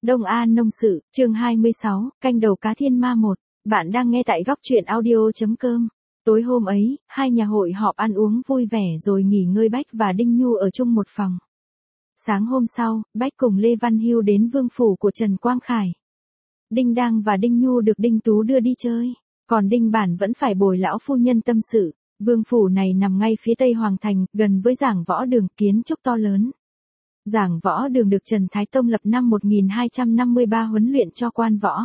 Đông An Nông Sự, chương 26, canh đầu cá thiên ma 1. Bạn đang nghe tại góc truyện audio.com. Tối hôm ấy, hai nhà hội họp ăn uống vui vẻ rồi nghỉ ngơi. Bách và Đinh Nhu ở chung một phòng. Sáng hôm sau, Bách cùng Lê Văn Hưu đến vương phủ của Trần Quang Khải. Đinh Đăng và Đinh Nhu được Đinh Tú đưa đi chơi, còn Đinh Bản vẫn phải bồi lão phu nhân tâm sự. Vương phủ này nằm ngay phía tây Hoàng Thành, gần với giảng võ đường, kiến trúc to lớn. Giảng võ đường được Trần Thái Tông lập năm 1253 huấn luyện cho quan võ.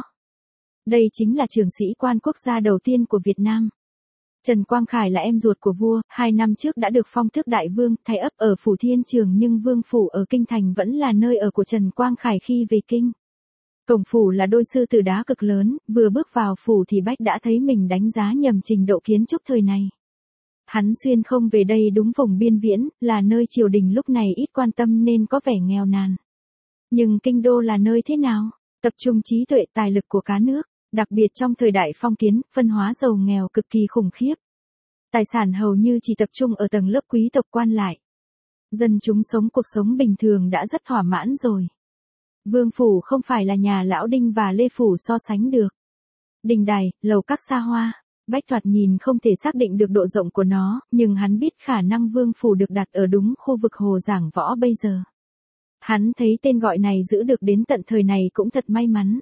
Đây chính là trường sĩ quan quốc gia đầu tiên của Việt Nam. Trần Quang Khải là em ruột của vua, 2 năm trước đã được phong tước đại vương, thay ấp ở phủ Thiên Trường, nhưng vương phủ ở Kinh Thành vẫn là nơi ở của Trần Quang Khải khi về kinh. Cổng phủ là đôi sư tử đá cực lớn, vừa bước vào phủ thì Bách đã thấy mình đánh giá nhầm trình độ kiến trúc thời này. Hắn xuyên không về đây đúng vùng biên viễn, là nơi triều đình lúc này ít quan tâm nên có vẻ nghèo nàn. Nhưng kinh đô là nơi thế nào? Tập trung trí tuệ tài lực của cả nước, đặc biệt trong thời đại phong kiến, phân hóa giàu nghèo cực kỳ khủng khiếp. Tài sản hầu như chỉ tập trung ở tầng lớp quý tộc quan lại. Dân chúng sống cuộc sống bình thường đã rất thỏa mãn rồi. Vương phủ không phải là nhà lão Đinh và Lê phủ so sánh được. Đình đài, lầu các xa hoa. Bách thoạt nhìn không thể xác định được độ rộng của nó, nhưng hắn biết khả năng vương phủ được đặt ở đúng khu vực hồ giảng võ bây giờ. Hắn thấy tên gọi này giữ được đến tận thời này cũng thật may mắn.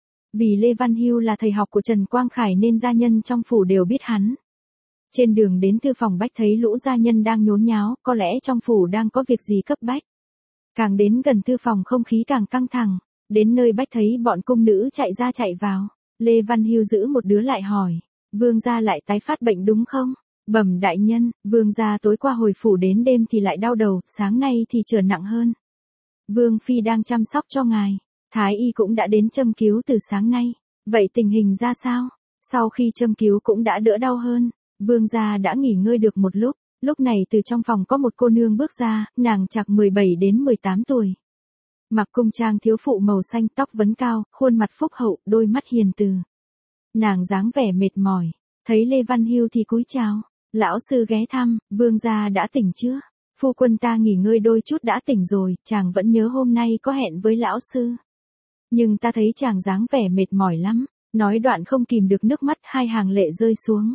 Vì Lê Văn Hưu là thầy học của Trần Quang Khải nên gia nhân trong phủ đều biết hắn. Trên đường đến thư phòng Bách thấy lũ gia nhân đang nhốn nháo, có lẽ trong phủ đang có việc gì cấp bách. Càng đến gần thư phòng không khí càng căng thẳng, đến nơi Bách thấy bọn cung nữ chạy ra chạy vào. Lê Văn Hưu giữ một đứa lại hỏi. Vương gia lại tái phát bệnh đúng không? Bẩm đại nhân, vương gia tối qua hồi phủ đến đêm thì lại đau đầu, sáng nay thì trở nặng hơn. Vương phi đang chăm sóc cho ngài, thái y cũng đã đến châm cứu từ sáng nay. Vậy tình hình ra sao? Sau khi châm cứu cũng đã đỡ đau hơn. Vương gia đã nghỉ ngơi được một lúc này từ trong phòng có một cô nương bước ra, nàng chạc 17 đến 18 tuổi. Mặc cung trang thiếu phụ màu xanh, tóc vấn cao, khuôn mặt phúc hậu, đôi mắt hiền từ. Nàng dáng vẻ mệt mỏi, thấy Lê Văn Hưu thì cúi chào. Lão sư ghé thăm, vương gia đã tỉnh chưa? Phu quân ta nghỉ ngơi đôi chút đã tỉnh rồi, chàng vẫn nhớ hôm nay có hẹn với lão sư. Nhưng ta thấy chàng dáng vẻ mệt mỏi lắm, nói đoạn không kìm được nước mắt hai hàng lệ rơi xuống.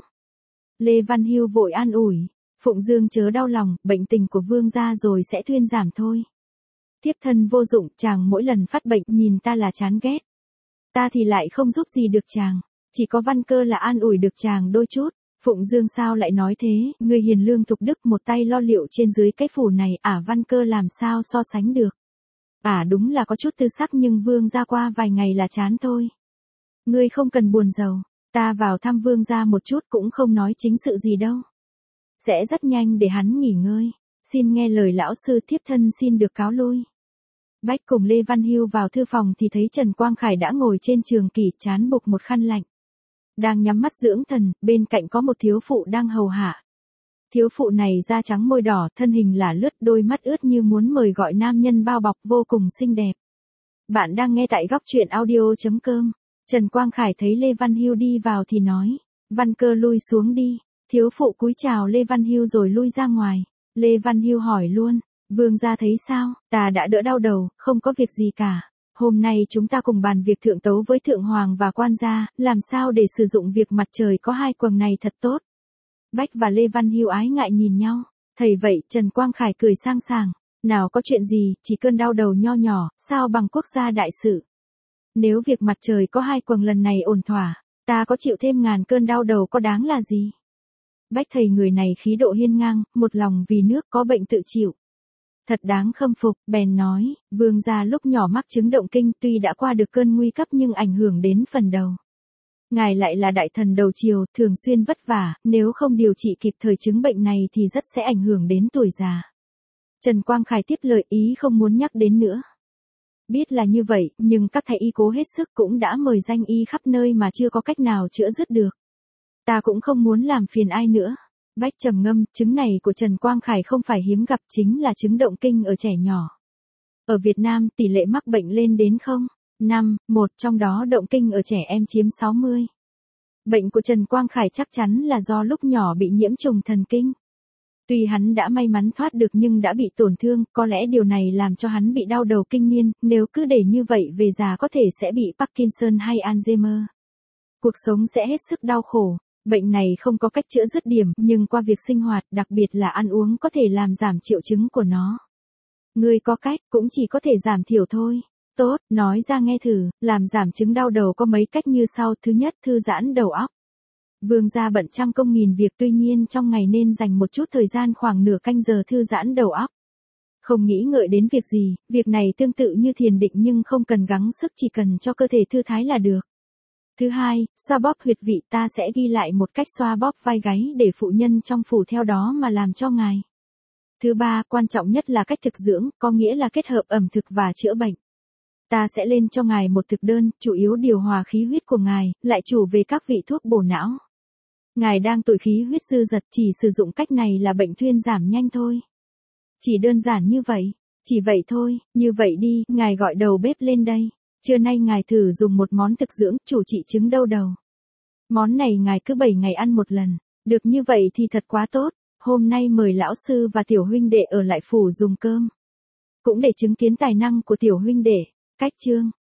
Lê Văn Hưu vội an ủi, Phụng Dương chớ đau lòng, bệnh tình của vương gia rồi sẽ thuyên giảm thôi. Thiếp thân vô dụng, chàng mỗi lần phát bệnh nhìn ta là chán ghét. Ta thì lại không giúp gì được chàng. Chỉ có Văn Cơ là an ủi được chàng đôi chút. Phụng Dương sao lại nói thế, người hiền lương thục đức một tay lo liệu trên dưới cái phủ này, Văn Cơ làm sao so sánh được. Đúng là có chút tư sắc nhưng vương gia qua vài ngày là chán thôi. Ngươi không cần buồn rầu, ta vào thăm vương gia một chút cũng không nói chính sự gì đâu. Sẽ rất nhanh để hắn nghỉ ngơi, xin nghe lời lão sư, thiếp thân xin được cáo lui. Bách cùng Lê Văn Hưu vào thư phòng thì thấy Trần Quang Khải đã ngồi trên trường kỷ, trán buộc một khăn lạnh. Đang nhắm mắt dưỡng thần, bên cạnh có một thiếu phụ đang hầu hạ. Thiếu phụ này da trắng môi đỏ, thân hình lả lướt, đôi mắt ướt như muốn mời gọi nam nhân bao bọc, vô cùng xinh đẹp. Bạn đang nghe tại góc truyện audio.com. Trần Quang Khải thấy Lê Văn Hưu đi vào thì nói, Văn Cơ lui xuống đi. Thiếu phụ cúi chào Lê Văn Hưu rồi lui ra ngoài. Lê Văn Hưu hỏi luôn, vương gia thấy sao? Ta đã đỡ đau đầu, không có việc gì cả. Hôm nay chúng ta cùng bàn việc thượng tấu với thượng hoàng và quan gia, làm sao để sử dụng việc mặt trời có hai quầng này thật tốt. Bách và Lê Văn Hưu ái ngại nhìn nhau. Thầy vậy, Trần Quang Khải cười sang sảng. Nào có chuyện gì, chỉ cơn đau đầu nho nhỏ, sao bằng quốc gia đại sự. Nếu việc mặt trời có hai quầng lần này ổn thỏa, ta có chịu thêm ngàn cơn đau đầu có đáng là gì. Bách thầy người này khí độ hiên ngang, một lòng vì nước, có bệnh tự chịu. Thật đáng khâm phục, bèn nói, vương gia lúc nhỏ mắc chứng động kinh, tuy đã qua được cơn nguy cấp nhưng ảnh hưởng đến phần đầu. Ngài lại là đại thần đầu triều, thường xuyên vất vả, nếu không điều trị kịp thời chứng bệnh này thì rất sẽ ảnh hưởng đến tuổi già. Trần Quang Khải tiếp lời, ý không muốn nhắc đến nữa. Biết là như vậy, nhưng các thầy y cố hết sức cũng đã mời danh y khắp nơi mà chưa có cách nào chữa dứt được. Ta cũng không muốn làm phiền ai nữa. Bách trầm ngâm, chứng này của Trần Quang Khải không phải hiếm gặp, chính là chứng động kinh ở trẻ nhỏ. Ở Việt Nam tỷ lệ mắc bệnh lên đến 0,51, trong đó động kinh ở trẻ em chiếm 60. Bệnh của Trần Quang Khải chắc chắn là do lúc nhỏ bị nhiễm trùng thần kinh. Tuy hắn đã may mắn thoát được nhưng đã bị tổn thương, có lẽ điều này làm cho hắn bị đau đầu kinh niên, nếu cứ để như vậy về già có thể sẽ bị Parkinson hay Alzheimer. Cuộc sống sẽ hết sức đau khổ. Bệnh này không có cách chữa dứt điểm, nhưng qua việc sinh hoạt, đặc biệt là ăn uống có thể làm giảm triệu chứng của nó. Ngươi có cách, cũng chỉ có thể giảm thiểu thôi. Tốt, nói ra nghe thử, làm giảm chứng đau đầu có mấy cách như sau. Thứ nhất, thư giãn đầu óc. Vương gia bận trăm công nghìn việc, tuy nhiên trong ngày nên dành một chút thời gian khoảng nửa canh giờ thư giãn đầu óc. Không nghĩ ngợi đến việc gì, việc này tương tự như thiền định nhưng không cần gắng sức, chỉ cần cho cơ thể thư thái là được. Thứ hai, xoa bóp huyệt vị, ta sẽ ghi lại một cách xoa bóp vai gáy để phụ nhân trong phủ theo đó mà làm cho ngài. Thứ ba, quan trọng nhất là cách thực dưỡng, có nghĩa là kết hợp ẩm thực và chữa bệnh. Ta sẽ lên cho ngài một thực đơn, chủ yếu điều hòa khí huyết của ngài, lại chủ về các vị thuốc bổ não. Ngài đang tụi khí huyết dư dật, chỉ sử dụng cách này là bệnh thuyên giảm nhanh thôi. Chỉ đơn giản như vậy, chỉ vậy thôi, như vậy đi, ngài gọi đầu bếp lên đây. Trưa nay ngài thử dùng một món thực dưỡng, chủ trị chứng đau đầu. Món này ngài cứ 7 ngày ăn một lần, được như vậy thì thật quá tốt. Hôm nay mời lão sư và tiểu huynh đệ ở lại phủ dùng cơm. Cũng để chứng kiến tài năng của tiểu huynh đệ. Cách chương